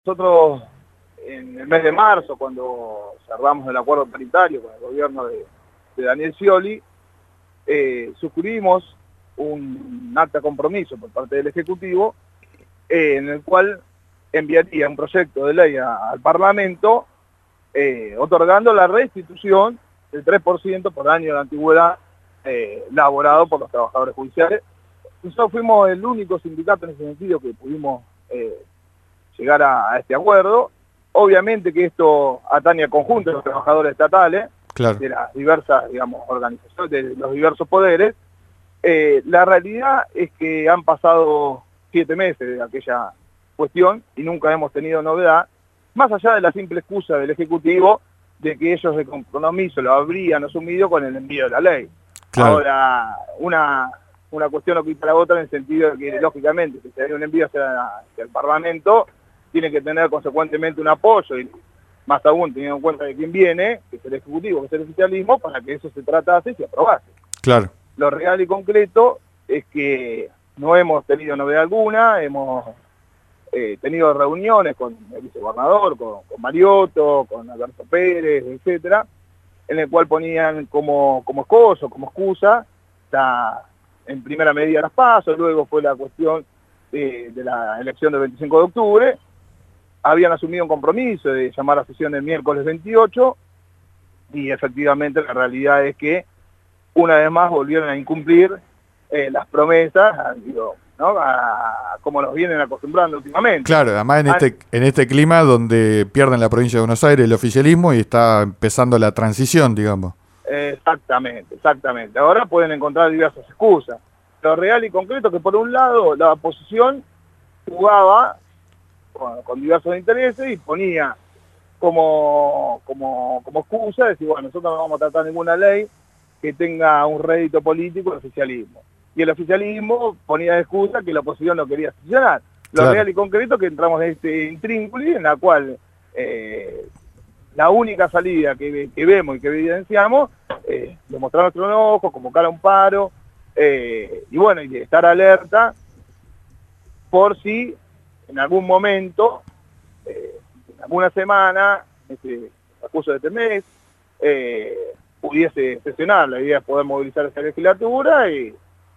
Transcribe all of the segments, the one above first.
Nosotros, en el mes de marzo, cuando cerramos el acuerdo paritario con el gobierno de Daniel Scioli, suscribimos un acta de compromiso por parte del Ejecutivo, en el cual enviaría un proyecto de ley al Parlamento, otorgando la restitución del 3% por año de antigüedad laborado por los trabajadores judiciales. Nosotros fuimos el único sindicato en ese sentido que pudimos llegar a este acuerdo. Obviamente que esto atañe al conjunto de los trabajadores estatales, Claro. de las diversas, digamos, organizaciones, de los diversos poderes. La realidad es que han pasado 7 meses de aquella cuestión y nunca hemos tenido novedad, más allá de la simple excusa del Ejecutivo de que ellos de compromiso lo habrían asumido con el envío de la ley. Claro. Ahora, una cuestión no quita la otra en el sentido de que, lógicamente, si se hace un envío hacia el Parlamento, tiene que tener consecuentemente un apoyo, y más aún teniendo en cuenta de quién viene, que es el Ejecutivo, que es el oficialismo, para que eso se tratase y se aprobase. Claro. Lo real y concreto es que no hemos tenido novedad alguna, hemos tenido reuniones con el vicegobernador, con Mariotto, con Alberto Pérez, etcétera, en el cual ponían como escozo, como excusa, en primera medida las PASO, luego fue la cuestión de la elección del 25 de octubre, habían asumido un compromiso de llamar a sesión el miércoles 28, y efectivamente la realidad es que una vez más volvieron a incumplir las promesas, digo, ¿no? Como nos vienen acostumbrando últimamente. Claro, además en este clima donde pierden la provincia de Buenos Aires el oficialismo y está empezando la transición, digamos. Exactamente, exactamente. Ahora pueden encontrar diversas excusas. Lo real y concreto es que por un lado la oposición jugaba con diversos intereses y ponía como excusa decir, bueno, nosotros no vamos a tratar ninguna ley que tenga un rédito político el oficialismo. Y el oficialismo ponía de excusa que la oposición no quería sesionar. Lo Claro. real y concreto es que entramos en este intrínculo en la cual la única salida que vemos y que evidenciamos es demostrar nuestro enojo, convocar a un paro, y bueno, y estar alerta por si en algún momento, en alguna semana, en este transcurso de este mes, pudiese sesionar. La idea es poder movilizar esa legislatura y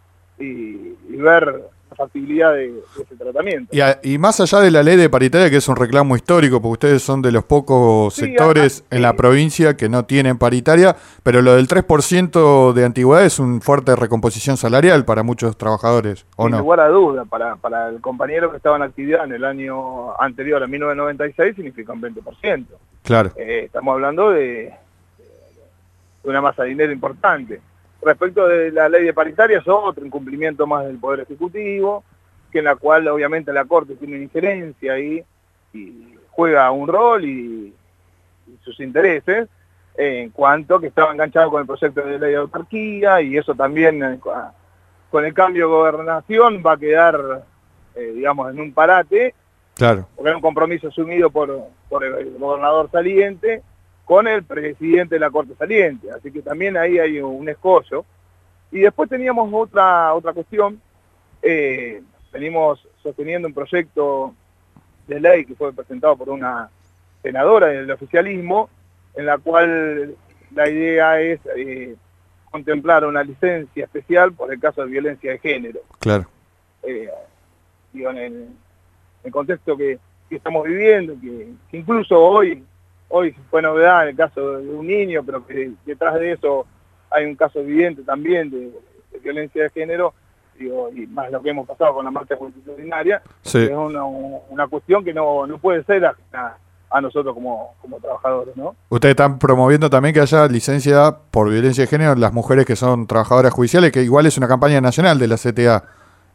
ver la factibilidad de ese tratamiento. Y más allá de la ley de paritaria, que es un reclamo histórico, porque ustedes son de los pocos sectores en la provincia que no tienen paritaria, pero lo del 3% de antigüedad es una fuerte recomposición salarial para muchos trabajadores, ¿o no? Sin lugar a duda, para el compañero que estaba en actividad en el año anterior a 1996 significa un 20%. Claro. Estamos hablando de una masa de dinero importante. Respecto de la ley de paritaria, es otro incumplimiento más del Poder Ejecutivo, que en la cual obviamente la Corte tiene una injerencia ahí y juega un rol y sus intereses, en cuanto que estaba enganchado con el proyecto de ley de autarquía, y eso también con el cambio de gobernación va a quedar, digamos, en un parate. Claro. Porque era un compromiso asumido por el gobernador saliente con el presidente de la Corte saliente, así que también ahí hay un escollo. Y después teníamos otra cuestión, venimos sosteniendo un proyecto de ley que fue presentado por una senadora del oficialismo, en la cual la idea es contemplar una licencia especial por el caso de violencia de género. Claro. Digo, en el contexto que estamos viviendo, que incluso hoy fue novedad en el caso de un niño, pero que detrás de eso hay un caso evidente también de violencia de género, digo, y más lo que hemos pasado con la marcha multitudinaria, Sí. es una cuestión que no puede ser a nosotros como trabajadores, ¿no? Ustedes están promoviendo también que haya licencia por violencia de género en las mujeres que son trabajadoras judiciales, que igual es una campaña nacional de la CTA.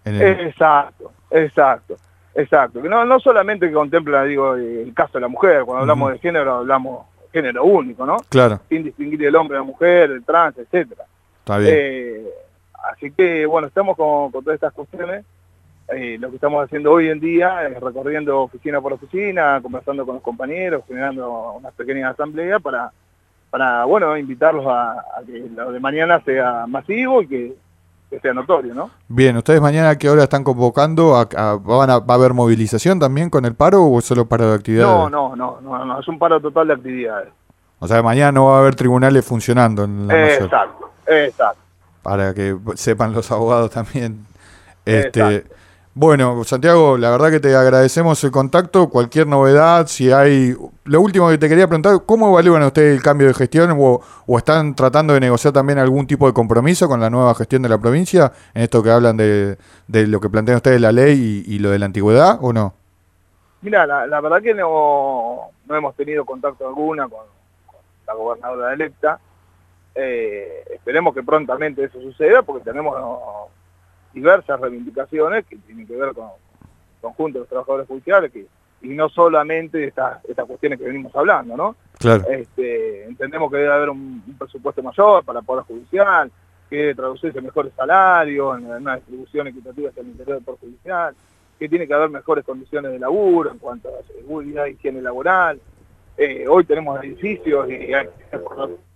Exacto. Que no solamente que contempla, digo, el caso de la mujer, cuando hablamos de género, hablamos de género único, ¿no? Claro. Sin distinguir el hombre, la mujer, el trans, etcétera. Está bien. Así que, bueno, estamos con todas estas cuestiones. Lo que estamos haciendo hoy en día es recorriendo oficina por oficina, conversando con los compañeros, generando unas pequeñas asambleas para bueno, invitarlos a que lo de mañana sea masivo y que que sea notorio, ¿no? Bien, ¿ustedes mañana a qué hora están convocando? ¿Va a haber movilización también con el paro o es solo paro de actividades? No, es un paro total de actividades. O sea, mañana no va a haber tribunales funcionando en la mayor. Exacto. Para que sepan los abogados también. Exacto. Bueno, Santiago, la verdad que te agradecemos el contacto. Cualquier novedad, si hay... Lo último que te quería preguntar, ¿cómo evalúan ustedes el cambio de gestión o están tratando de negociar también algún tipo de compromiso con la nueva gestión de la provincia? En esto que hablan de lo que plantean ustedes, la ley y lo de la antigüedad, ¿o no? Mira, la verdad que no hemos tenido contacto alguna con la gobernadora electa. Esperemos que prontamente eso suceda porque tenemos diversas reivindicaciones que tienen que ver con el conjunto de los trabajadores judiciales y no solamente estas cuestiones que venimos hablando, ¿no? Claro. Entendemos que debe haber un presupuesto mayor para el Poder Judicial, que debe traducirse en mejores salarios, en una distribución equitativa hacia el interior del Poder Judicial, que tiene que haber mejores condiciones de laburo en cuanto a seguridad e higiene laboral. Hoy tenemos edificios y hay